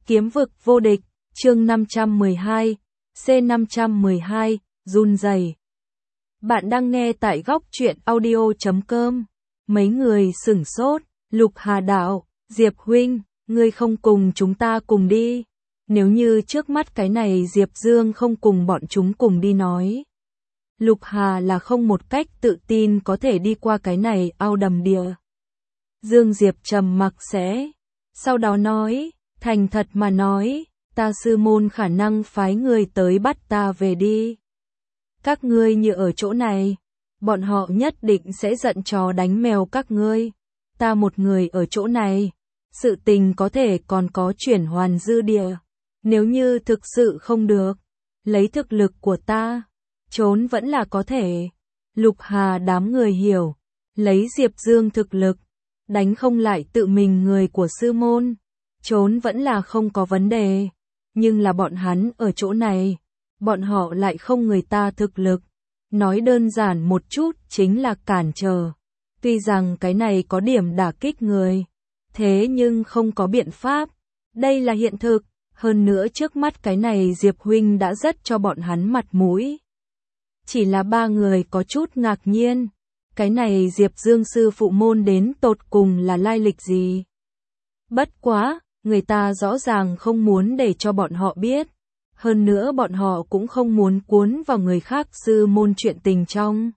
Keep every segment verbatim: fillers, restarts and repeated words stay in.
Kiếm vực vô địch, chương năm trăm mười hai, C năm trăm mười hai, run rẩy. Bạn đang nghe tại góc truyện audio chấm com. Mấy người sửng sốt, Lục Hà đạo, Diệp huynh, ngươi không cùng chúng ta cùng đi. Nếu như trước mắt cái này Diệp Dương không cùng bọn chúng cùng đi nói. Lục Hà là không một cách tự tin có thể đi qua cái này ao đầm địa. Dương Diệp trầm mặc sẽ, sau đó nói, thành thật mà nói, ta sư môn khả năng phái người tới bắt ta về đi. Các ngươi như ở chỗ này, bọn họ nhất định sẽ giận chó đánh mèo các ngươi. Ta một người ở chỗ này, sự tình có thể còn có chuyển hoàn dư địa. Nếu như thực sự không được, lấy thực lực của ta, trốn vẫn là có thể. Lục Hà đám người hiểu, lấy Diệp Dương thực lực, đánh không lại tự mình người của sư môn, trốn vẫn là không có vấn đề. Nhưng là bọn hắn ở chỗ này, bọn họ lại không người ta thực lực. Nói đơn giản một chút chính là cản trở. Tuy rằng cái này có điểm đả kích người, thế nhưng không có biện pháp. Đây là hiện thực, hơn nữa trước mắt cái này Diệp huynh đã rất cho bọn hắn mặt mũi. Chỉ là ba người có chút ngạc nhiên, cái này Diệp Dương sư phụ môn đến tột cùng là lai lịch gì? Bất quá, người ta rõ ràng không muốn để cho bọn họ biết, hơn nữa bọn họ cũng không muốn cuốn vào người khác sư môn chuyện tình trong.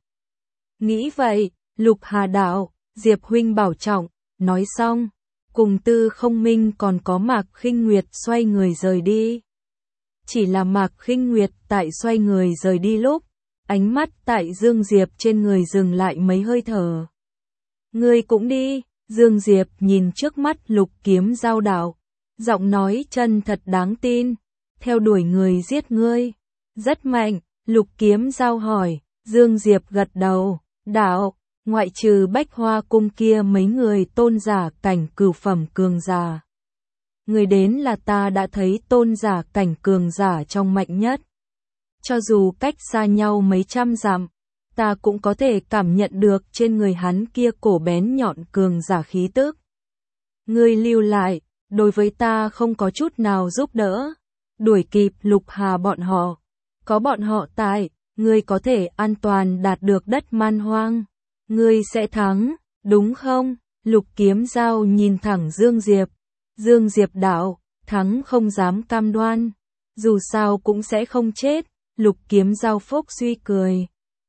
Nghĩ vậy, Lục Hà đạo, Diệp huynh bảo trọng, nói xong, cùng Tư Không Minh còn có Mạc Khinh Nguyệt xoay người rời đi. Chỉ là Mạc Khinh Nguyệt tại xoay người rời đi lúc, ánh mắt tại Dương Diệp trên người dừng lại mấy hơi thở. Ngươi cũng đi, Dương Diệp nhìn trước mắt Lục Kiếm Giao đạo, giọng nói chân thật đáng tin, theo đuổi người giết ngươi, rất mạnh. Lục Kiếm Giao hỏi, Dương Diệp gật đầu, đạo, ngoại trừ Bách Hoa cung kia mấy người tôn giả cảnh cửu phẩm cường giả. Người đến là ta đã thấy tôn giả cảnh cường giả trong mạnh nhất. Cho dù cách xa nhau mấy trăm dặm, ta cũng có thể cảm nhận được trên người hắn kia cổ bén nhọn cường giả khí tức. Ngươi lưu lại, đối với ta không có chút nào giúp đỡ. Đuổi kịp Lục Hà bọn họ. Có bọn họ tại, ngươi có thể an toàn đạt được đất man hoang. Ngươi sẽ thắng, đúng không? Lục Kiếm Giao nhìn thẳng Dương Diệp. Dương Diệp đạo, thắng không dám cam đoan. Dù sao cũng sẽ không chết. Lục Kiếm Giao phốc suy cười.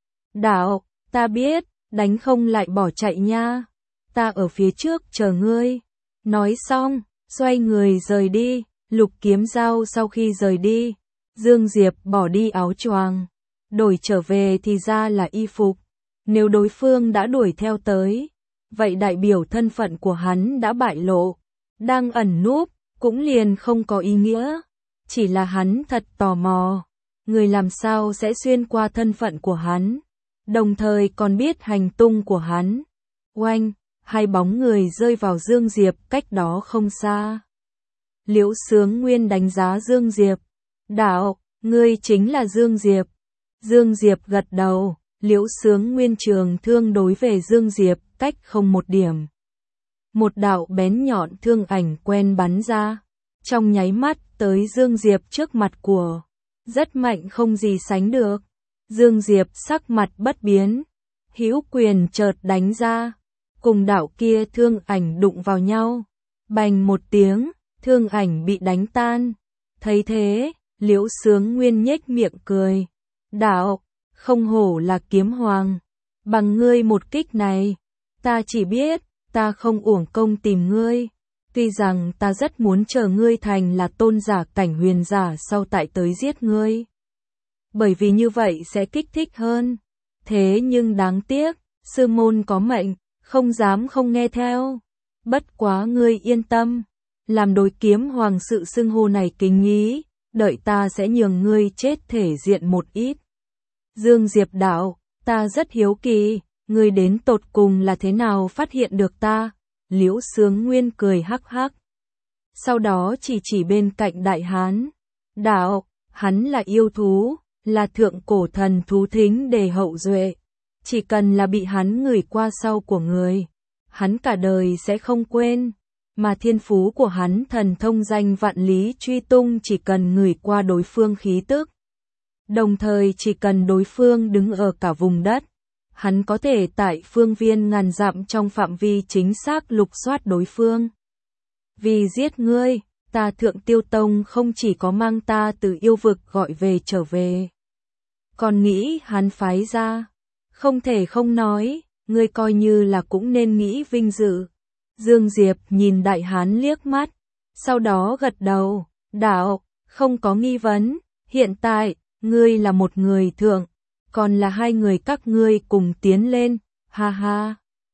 Đạo, ta biết, đánh không lại bỏ chạy nha. Ta ở phía trước chờ ngươi. Nói xong, xoay người rời đi. Lục Kiếm Giao sau khi rời đi, Dương Diệp bỏ đi áo choàng, đổi trở về thì ra là y phục. Nếu đối phương đã đuổi theo tới, vậy đại biểu thân phận của hắn đã bại lộ. Đang ẩn núp, cũng liền không có ý nghĩa. Chỉ là hắn thật tò mò. Người làm sao sẽ xuyên qua thân phận của hắn, đồng thời còn biết hành tung của hắn. Oanh, hai bóng người rơi vào Dương Diệp cách đó không xa. Liễu Xướng Nguyên đánh giá Dương Diệp. Đạo, ngươi chính là Dương Diệp. Dương Diệp gật đầu, Liễu Xướng Nguyên trường thương đối về Dương Diệp cách không một điểm. Một đạo bén nhọn thương ảnh quen bắn ra, trong nháy mắt tới Dương Diệp trước mặt của. Rất mạnh không gì sánh được. Dương Diệp sắc mặt bất biến, hữu quyền chợt đánh ra, cùng đạo kia thương ảnh đụng vào nhau. Bành một tiếng, thương ảnh bị đánh tan. Thấy thế, Liễu Xướng Nguyên nhếch miệng cười. Đạo, không hổ là kiếm hoàng. Bằng ngươi một kích này, ta chỉ biết, ta không uổng công tìm ngươi. Tuy rằng ta rất muốn chờ ngươi thành là tôn giả cảnh huyền giả sau tại tới giết ngươi. Bởi vì như vậy sẽ kích thích hơn. Thế nhưng đáng tiếc, sư môn có mệnh, không dám không nghe theo. Bất quá ngươi yên tâm, làm đối kiếm hoàng sự xưng hô này kính ý, đợi ta sẽ nhường ngươi chết thể diện một ít. Dương Diệp đạo, ta rất hiếu kỳ, ngươi đến tột cùng là thế nào phát hiện được ta? Liễu Xướng Nguyên cười hắc hắc. Sau đó chỉ chỉ bên cạnh đại hán. Đạo, hắn là yêu thú, là thượng cổ thần thú thính đề hậu duệ. Chỉ cần là bị hắn ngửi qua sau của người, hắn cả đời sẽ không quên. mà thiên phú của hắn thần thông danh vạn lý truy tung chỉ cần ngửi qua đối phương khí tức. Đồng thời chỉ cần đối phương đứng ở cả vùng đất, hắn có thể tại phương viên ngàn dặm trong phạm vi chính xác lục soát đối phương. Vì giết ngươi, ta Thượng Tiêu Tông không chỉ có mang ta từ yêu vực gọi về trở về, còn nghĩ hắn phái ra. Không thể không nói, ngươi coi như là cũng nên nghĩ vinh dự. Dương Diệp nhìn đại hán liếc mắt, sau đó gật đầu, đạo, không có nghi vấn, hiện tại, ngươi là một người thượng, còn là hai người các ngươi cùng tiến lên, ha ha.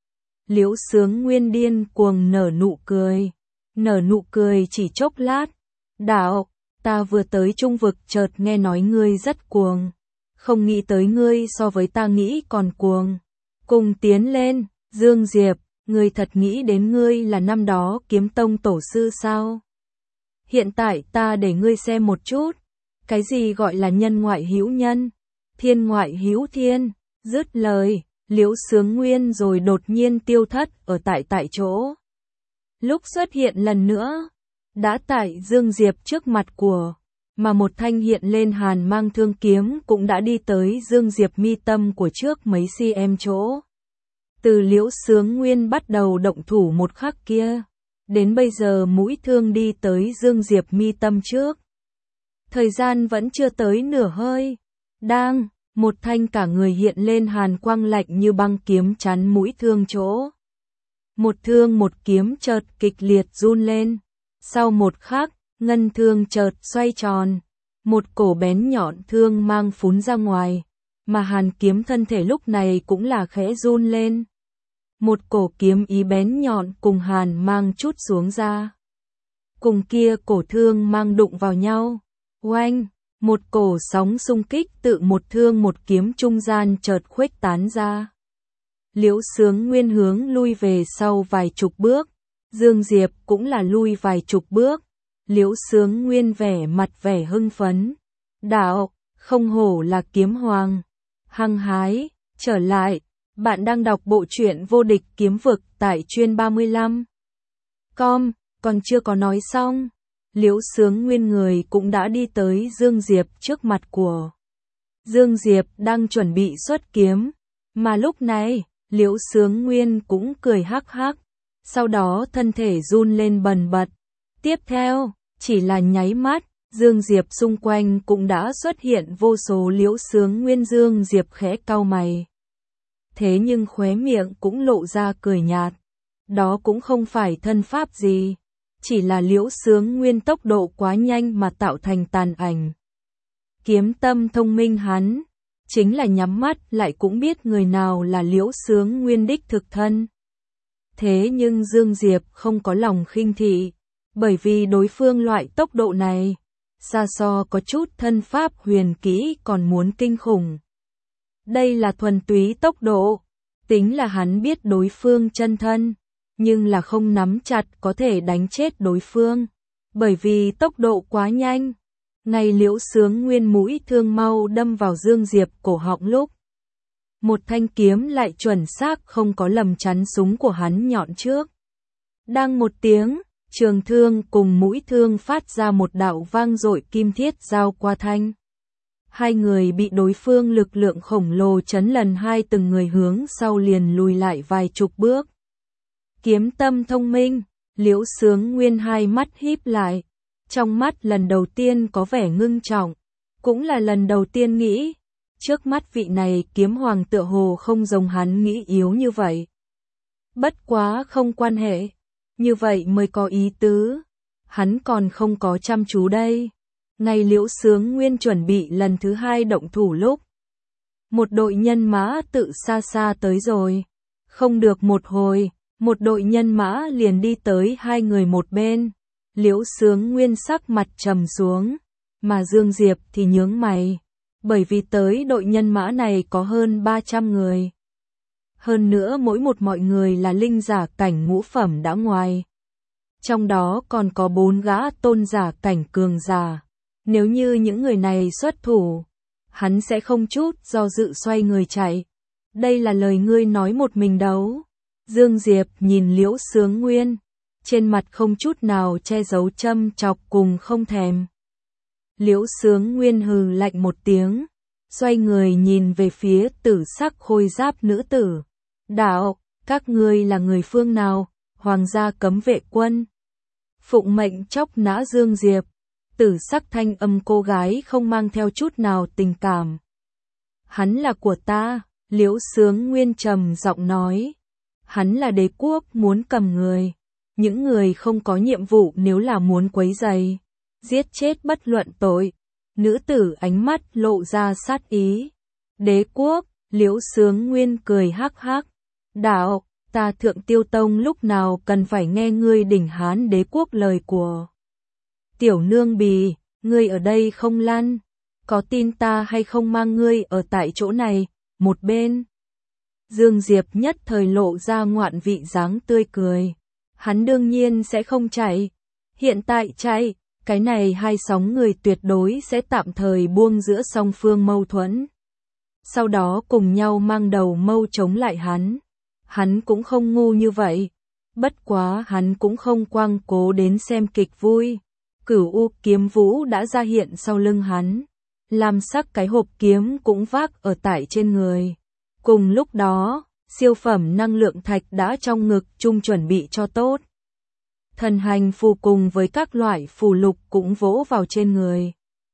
Liễu Sướng Nguyên điên cuồng nở nụ cười, nở nụ cười chỉ chốc lát, đạo, ta vừa tới Trung vực chợt nghe nói ngươi rất cuồng, không nghĩ tới ngươi so với ta nghĩ còn cuồng. Cùng tiến lên, Dương Diệp, ngươi thật nghĩ đến ngươi là năm đó Kiếm Tông tổ sư sao? Hiện tại ta để ngươi xem một chút, cái gì gọi là nhân ngoại hữu nhân, thiên ngoại hữu thiên. Dứt lời, Liễu Sướng Nguyên rồi đột nhiên tiêu thất ở tại tại chỗ. Lúc xuất hiện lần nữa, đã tại Dương Diệp trước mặt của, mà một thanh hiện lên hàn mang thương kiếm cũng đã đi tới Dương Diệp mi tâm của trước mấy cm chỗ. Từ Liễu Sướng Nguyên bắt đầu động thủ một khắc kia, đến bây giờ mũi thương đi tới Dương Diệp mi tâm trước. Thời gian vẫn chưa tới nửa hơi, đang, một thanh cả người hiện lên hàn quang lạnh như băng kiếm chắn mũi thương chỗ. Một thương một kiếm chợt kịch liệt run lên, sau một khắc, ngân thương chợt xoay tròn, một cổ bén nhọn thương mang phún ra ngoài, mà hàn kiếm thân thể lúc này cũng là khẽ run lên. Một cổ kiếm ý bén nhọn cùng hàn mang chút xuống ra. Cùng kia cổ thương mang đụng vào nhau. Oanh, một cổ sóng xung kích tự một thương một kiếm trung gian chợt khuếch tán ra. Liễu Sướng Nguyên hướng lui về sau vài chục bước, Dương Diệp cũng là lui vài chục bước. Liễu Sướng Nguyên vẻ mặt vẻ hưng phấn. Đạo, không hổ là kiếm hoàng. Hăng hái, trở lại. Bạn đang đọc bộ truyện Vô Địch Kiếm Vực tại chuyên ba mươi lăm. Com, còn chưa có nói xong. Liễu Sướng Nguyên người cũng đã đi tới Dương Diệp trước mặt của. Dương Diệp đang chuẩn bị xuất kiếm, mà lúc này, Liễu Sướng Nguyên cũng cười hắc hắc, sau đó thân thể run lên bần bật. Tiếp theo, chỉ là nháy mắt, Dương Diệp xung quanh cũng đã xuất hiện vô số Liễu Sướng Nguyên. Dương Diệp khẽ cau mày. Thế nhưng khóe miệng cũng lộ ra cười nhạt. Đó cũng không phải thân pháp gì, chỉ là Liễu Sướng Nguyên tốc độ quá nhanh mà tạo thành tàn ảnh. Kiếm tâm thông minh hắn, chính là nhắm mắt lại cũng biết người nào là Liễu Sướng Nguyên đích thực thân. Thế nhưng Dương Diệp không có lòng khinh thị, bởi vì đối phương loại tốc độ này, xa so có chút thân pháp huyền kỹ còn muốn kinh khủng. Đây là thuần túy tốc độ, tính là hắn biết đối phương chân thân, nhưng là không nắm chặt có thể đánh chết đối phương, bởi vì tốc độ quá nhanh. Ngay Liễu Sướng Nguyên mũi thương mau đâm vào Dương Diệp cổ họng lúc, một thanh kiếm lại chuẩn xác không có lầm chắn súng của hắn nhọn trước. Đang một tiếng, trường thương cùng mũi thương phát ra một đạo vang dội kim thiết giao qua thanh. Hai người bị đối phương lực lượng khổng lồ chấn lần hai, từng người hướng sau liền lùi lại vài chục bước. Kiếm tâm thông minh, Liễu Sướng Nguyên hai mắt híp lại, trong mắt lần đầu tiên có vẻ ngưng trọng, cũng là lần đầu tiên nghĩ, trước mắt vị này kiếm hoàng tựa hồ không giống hắn nghĩ yếu như vậy. Bất quá không quan hệ, như vậy mới có ý tứ, hắn còn không có chăm chú đây. Ngay Liễu Sướng Nguyên chuẩn bị lần thứ hai động thủ lúc, một đội nhân mã tự xa xa tới rồi. Không được một hồi, một đội nhân mã liền đi tới hai người một bên. Liễu Sướng Nguyên sắc mặt trầm xuống, mà Dương Diệp thì nhướng mày, bởi vì tới đội nhân mã này có hơn ba trăm người. Hơn nữa mỗi một mọi người là linh giả cảnh ngũ phẩm đã ngoài. Trong đó còn có bốn gã tôn giả cảnh cường giả. Nếu như những người này xuất thủ, hắn sẽ không chút do dự xoay người chạy. Đây là lời ngươi nói một mình đấu. Dương Diệp nhìn Liễu Sướng Nguyên, trên mặt không chút nào che giấu châm chọc cùng không thèm. Liễu Sướng Nguyên hừ lạnh một tiếng, xoay người nhìn về phía tử sắc khôi giáp nữ tử. Đạo, các ngươi là người phương nào? Hoàng gia cấm vệ quân. Phụng mệnh chóc nã Dương Diệp. Tử sắc thanh âm cô gái không mang theo chút nào tình cảm. Hắn là của ta, Liễu Sướng Nguyên trầm giọng nói. Hắn là đế quốc muốn cầm người. Những người không có nhiệm vụ nếu là muốn quấy rầy, giết chết bất luận tội. Nữ tử ánh mắt lộ ra sát ý. Đế quốc, Liễu Sướng Nguyên cười hắc hắc. Đạo, ta Thượng Tiêu Tông lúc nào cần phải nghe ngươi đỉnh Hán đế quốc lời của. Tiểu nương bì, ngươi ở đây không lăn, có tin ta hay không mang ngươi ở tại chỗ này, một bên. Dương Diệp nhất thời lộ ra ngoạn vị dáng tươi cười. Hắn đương nhiên sẽ không chạy. Hiện tại chạy, cái này hai sóng người tuyệt đối sẽ tạm thời buông giữa song phương mâu thuẫn. Sau đó cùng nhau mang đầu mâu chống lại hắn. Hắn cũng không ngu như vậy. Bất quá hắn cũng không quang cố đến xem kịch vui. Cửu U kiếm vũ đã ra hiện sau lưng hắn. Lam sắc cái hộp kiếm cũng vác ở tại trên người. Cùng lúc đó, siêu phẩm năng lượng thạch đã trong ngực chung chuẩn bị cho tốt. Thần hành phù cùng với các loại phù lục cũng vỗ vào trên người.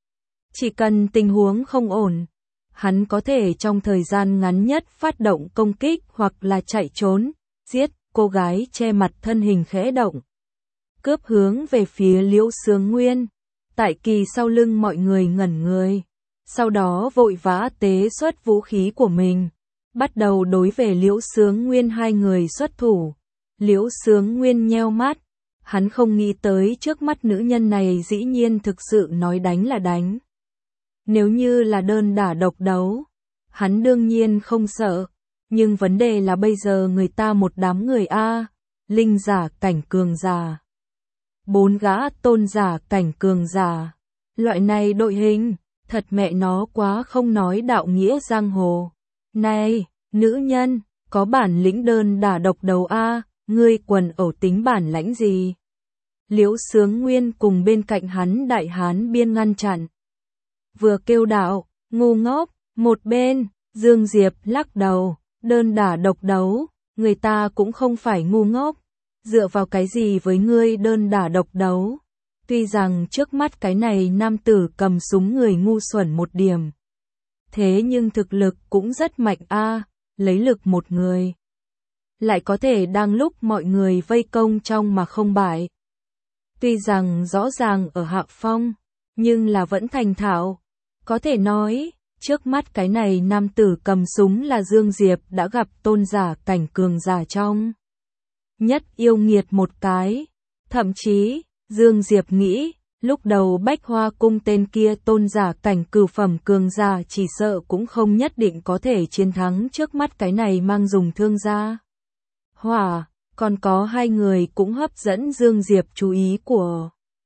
Chỉ cần tình huống không ổn, hắn có thể trong thời gian ngắn nhất phát động công kích hoặc là chạy trốn, giết. Cô gái che mặt thân hình khẽ động, cướp hướng về phía Liễu Sướng Nguyên. Tại kỳ sau lưng mọi người ngẩn người, sau đó vội vã tế xuất vũ khí của mình, bắt đầu đối về Liễu Sướng Nguyên hai người xuất thủ. Liễu Sướng Nguyên nheo mắt, hắn không nghĩ tới trước mắt nữ nhân này dĩ nhiên thực sự nói đánh là đánh. Nếu như là đơn đả độc đấu, hắn đương nhiên không sợ, nhưng vấn đề là bây giờ người ta một đám người a, linh giả cảnh cường giả, bốn gã tôn giả cảnh cường giả, loại này đội hình, thật mẹ nó quá không nói đạo nghĩa giang hồ. Này, nữ nhân, có bản lĩnh đơn đả độc đấu a, ngươi quần ẩu tính bản lãnh gì? Liễu Sướng Nguyên cùng bên cạnh hắn đại hán biên ngăn chặn. Vừa kêu đạo, ngu ngốc, một bên, Dương Diệp lắc đầu, đơn đả độc đấu, người ta cũng không phải ngu ngốc. Dựa vào cái gì với ngươi đơn đả độc đấu? Tuy rằng trước mắt cái này nam tử cầm súng người ngu xuẩn một điểm. Thế nhưng thực lực cũng rất mạnh a, lấy lực một người. Lại có thể đang lúc mọi người vây công trong mà không bại. Tuy rằng rõ ràng ở hạ phong, nhưng là vẫn thành thạo. Có thể nói, trước mắt cái này nam tử cầm súng là Dương Diệp đã gặp tôn giả cảnh cường giả trong. Nhất yêu nghiệt một cái. Thậm chí, Dương Diệp nghĩ, lúc đầu Bách Hoa cung tên kia tôn giả cảnh cửu phẩm cường giả chỉ sợ cũng không nhất định có thể chiến thắng trước mắt cái này mang dùng thương gia. Hỏa, còn có hai người cũng hấp dẫn Dương Diệp chú ý của.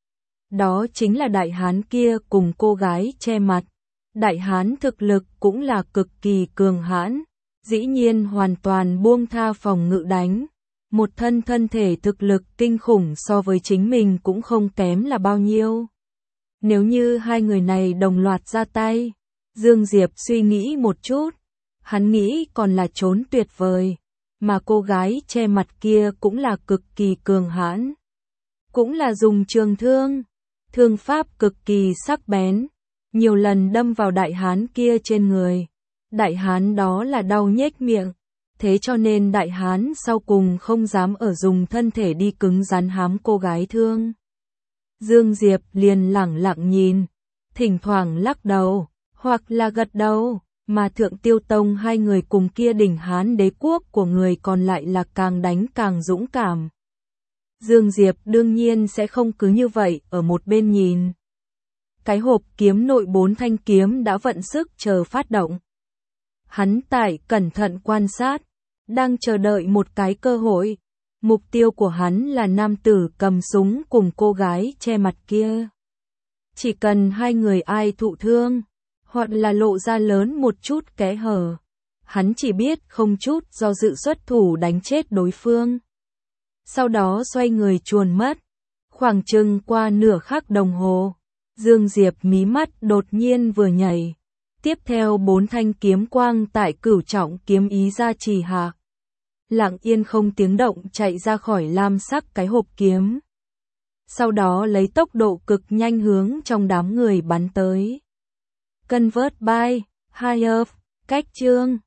Đó chính là đại hán kia cùng cô gái che mặt. Đại hán thực lực cũng là cực kỳ cường hãn, dĩ nhiên hoàn toàn buông tha phòng ngự đánh. Một thân thân thể thực lực kinh khủng so với chính mình cũng không kém là bao nhiêu. Nếu như hai người này đồng loạt ra tay, Dương Diệp suy nghĩ một chút, hắn nghĩ còn là trốn tuyệt vời, mà cô gái che mặt kia cũng là cực kỳ cường hãn. Cũng là dùng trường thương, thương pháp cực kỳ sắc bén, nhiều lần đâm vào đại hán kia trên người. Đại hán đó là đau nhếch miệng. Thế cho nên đại hán sau cùng không dám ở dùng thân thể đi cứng rắn hám cô gái thương. Dương Diệp liền lẳng lặng nhìn, thỉnh thoảng lắc đầu, hoặc là gật đầu, mà Thượng Tiêu Tông hai người cùng kia đỉnh hán đế quốc của người còn lại là càng đánh càng dũng cảm. Dương Diệp đương nhiên sẽ không cứ như vậy ở một bên nhìn. Cái hộp kiếm nội bốn thanh kiếm đã vận sức chờ phát động. Hắn tại cẩn thận quan sát, đang chờ đợi một cái cơ hội. Mục tiêu của hắn là nam tử cầm súng cùng cô gái che mặt kia. Chỉ cần hai người ai thụ thương, hoặc là lộ ra lớn một chút kẽ hở, hắn chỉ biết không chút do dự xuất thủ đánh chết đối phương. sau đó xoay người chuồn mất. Khoảng chừng qua nửa khắc đồng hồ, Dương Diệp mí mắt đột nhiên vừa nhảy. Tiếp theo bốn thanh kiếm quang tại cửu trọng kiếm ý gia trì hạ, lặng yên không tiếng động chạy ra khỏi lam sắc cái hộp kiếm. Sau đó lấy tốc độ cực nhanh hướng trong đám người bắn tới. Convert by Higher, cách chương